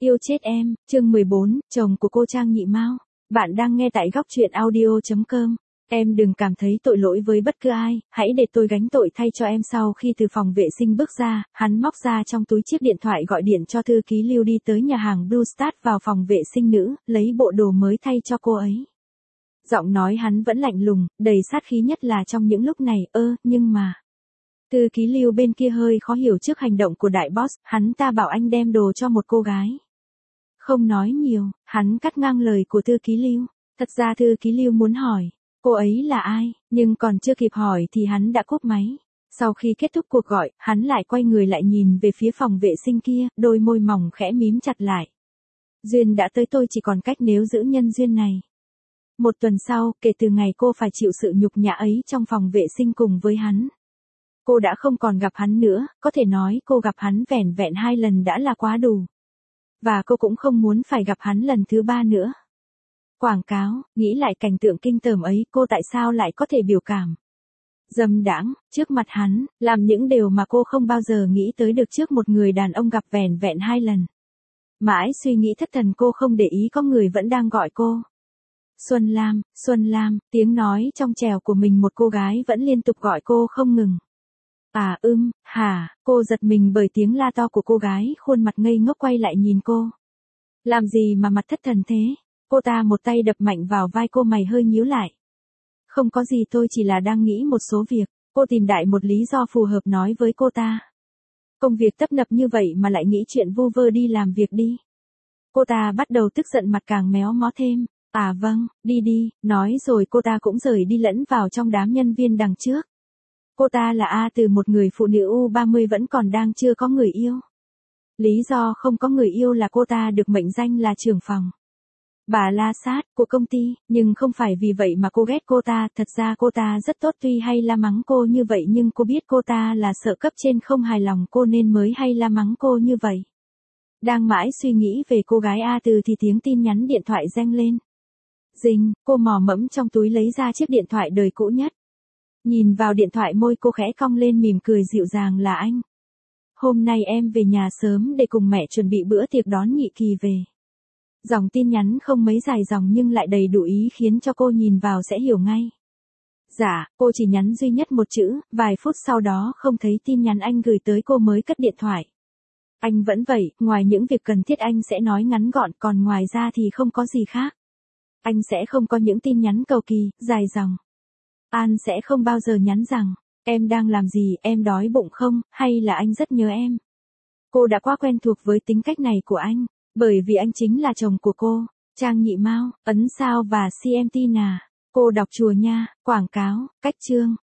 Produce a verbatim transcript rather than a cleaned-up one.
Yêu chết em, chương mười bốn, chồng của cô Trang Nhị Mao. Bạn đang nghe tại góc truyện audio chấm com. Em đừng cảm thấy tội lỗi với bất cứ ai, hãy để tôi gánh tội thay cho em. Sau khi từ phòng vệ sinh bước ra, hắn móc ra trong túi chiếc điện thoại gọi điện cho thư ký Lưu đi tới nhà hàng Blue Star vào phòng vệ sinh nữ, lấy bộ đồ mới thay cho cô ấy. Giọng nói hắn vẫn lạnh lùng, đầy sát khí nhất là trong những lúc này, ơ, nhưng mà... Thư ký Lưu bên kia hơi khó hiểu trước hành động của đại boss, hắn ta bảo anh đem đồ cho một cô gái. Không nói nhiều, hắn cắt ngang lời của thư ký Lưu. Thật ra thư ký Lưu muốn hỏi, cô ấy là ai, nhưng còn chưa kịp hỏi thì hắn đã cúp máy. Sau khi kết thúc cuộc gọi, hắn lại quay người lại nhìn về phía phòng vệ sinh kia, đôi môi mỏng khẽ mím chặt lại. Duyên đã tới, tôi chỉ còn cách nếu giữ nhân duyên này. Một tuần sau, kể từ ngày cô phải chịu sự nhục nhã ấy trong phòng vệ sinh cùng với hắn. Cô đã không còn gặp hắn nữa, có thể nói cô gặp hắn vẻn vẹn hai lần đã là quá đủ. Và cô cũng không muốn phải gặp hắn lần thứ ba nữa. Quảng cáo, nghĩ lại cảnh tượng kinh tởm ấy, cô tại sao lại có thể biểu cảm dâm đãng trước mặt hắn, làm những điều mà cô không bao giờ nghĩ tới được trước một người đàn ông gặp vẻn vẹn hai lần. Mãi suy nghĩ thất thần, cô không để ý có người vẫn đang gọi cô. Xuân Lam, Xuân Lam, tiếng nói trong trẻo của mình một cô gái vẫn liên tục gọi cô không ngừng. À ưm, hả, cô giật mình bởi tiếng la to của cô gái, khuôn mặt ngây ngốc quay lại nhìn cô. Làm gì mà mặt thất thần thế? Cô ta một tay đập mạnh vào vai cô, mày hơi nhíu lại. Không có gì, tôi chỉ là đang nghĩ một số việc. Cô tìm đại một lý do phù hợp nói với cô ta. Công việc tấp nập như vậy mà lại nghĩ chuyện vu vơ, đi làm việc đi. Cô ta bắt đầu tức giận, mặt càng méo mó thêm. À vâng, đi đi, nói rồi cô ta cũng rời đi lẫn vào trong đám nhân viên đằng trước. Cô ta là A từ một người phụ nữ u ba mươi vẫn còn đang chưa có người yêu. Lý do không có người yêu là cô ta được mệnh danh là trưởng phòng bà la sát của công ty, nhưng không phải vì vậy mà cô ghét cô ta, thật ra cô ta rất tốt, tuy hay la mắng cô như vậy nhưng cô biết cô ta là sợ cấp trên không hài lòng cô nên mới hay la mắng cô như vậy. Đang mãi suy nghĩ về cô gái A từ thì tiếng tin nhắn điện thoại reng lên. Dình, cô mò mẫm trong túi lấy ra chiếc điện thoại đời cũ nhất. Nhìn vào điện thoại, môi cô khẽ cong lên mỉm cười dịu dàng. Là anh. Hôm nay em về nhà sớm để cùng mẹ chuẩn bị bữa tiệc đón nhị kỳ về. Dòng tin nhắn không mấy dài dòng nhưng lại đầy đủ ý khiến cho cô nhìn vào sẽ hiểu ngay. Dạ, cô chỉ nhắn duy nhất một chữ, vài phút sau đó không thấy tin nhắn anh gửi tới cô mới cất điện thoại. Anh vẫn vậy, ngoài những việc cần thiết anh sẽ nói ngắn gọn, còn ngoài ra thì không có gì khác. Anh sẽ không có những tin nhắn cầu kỳ, dài dòng. An sẽ không bao giờ nhắn rằng, em đang làm gì, em đói bụng không, hay là anh rất nhớ em. Cô đã quá quen thuộc với tính cách này của anh, bởi vì anh chính là chồng của cô. Trang Nhị Mao, ấn sao và xê em tê nà. Cô đọc chùa nha, quảng cáo, cách chương.